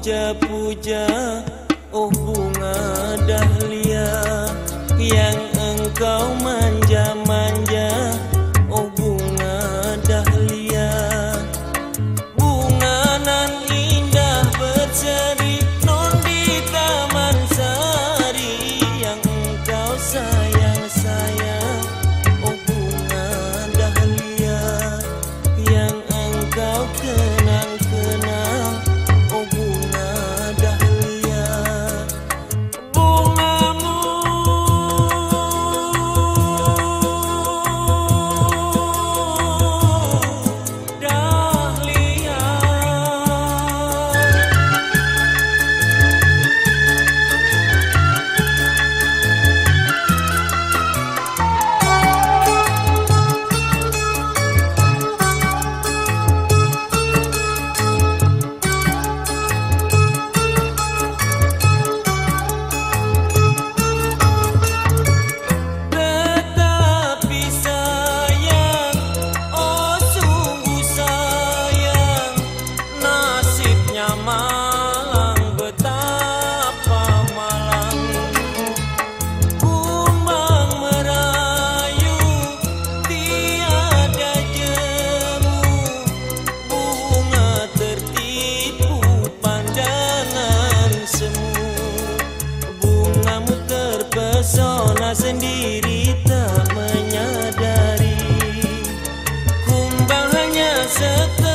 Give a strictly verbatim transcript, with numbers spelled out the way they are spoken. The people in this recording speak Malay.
puja-puja, oh bunga dahlia yang engkau manja-manja, oh bunga dahlia. Bunga nan indah berseri non di taman sari yang engkau sayang-sayang, oh bunga dahlia yang engkau kenang-kenang, oh bunga dahlia. Bungamu dahlia, tetapi sayang, oh sungguh sayang, nasibnya malang, betapa malang. Kumbang merayu tiada jemu, bunga tertipu pandangan semu. Bungamu terpesona sendiri tak menyadari, kumbang hanya sekedar